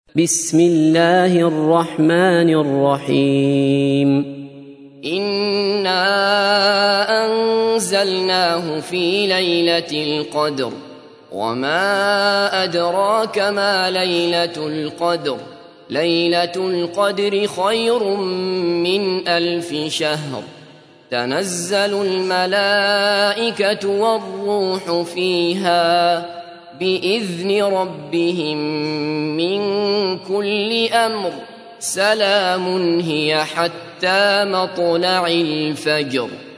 بسم الله الرحمن الرحيم إنا أنزلناه في ليلة القدر وما أدراك ما ليلة القدر ليلة القدر خير من 1000 شهر تنزل الملائكة والروح فيها بإذن ربهم من كل أمر سلام هي حتى مطلع الفجر.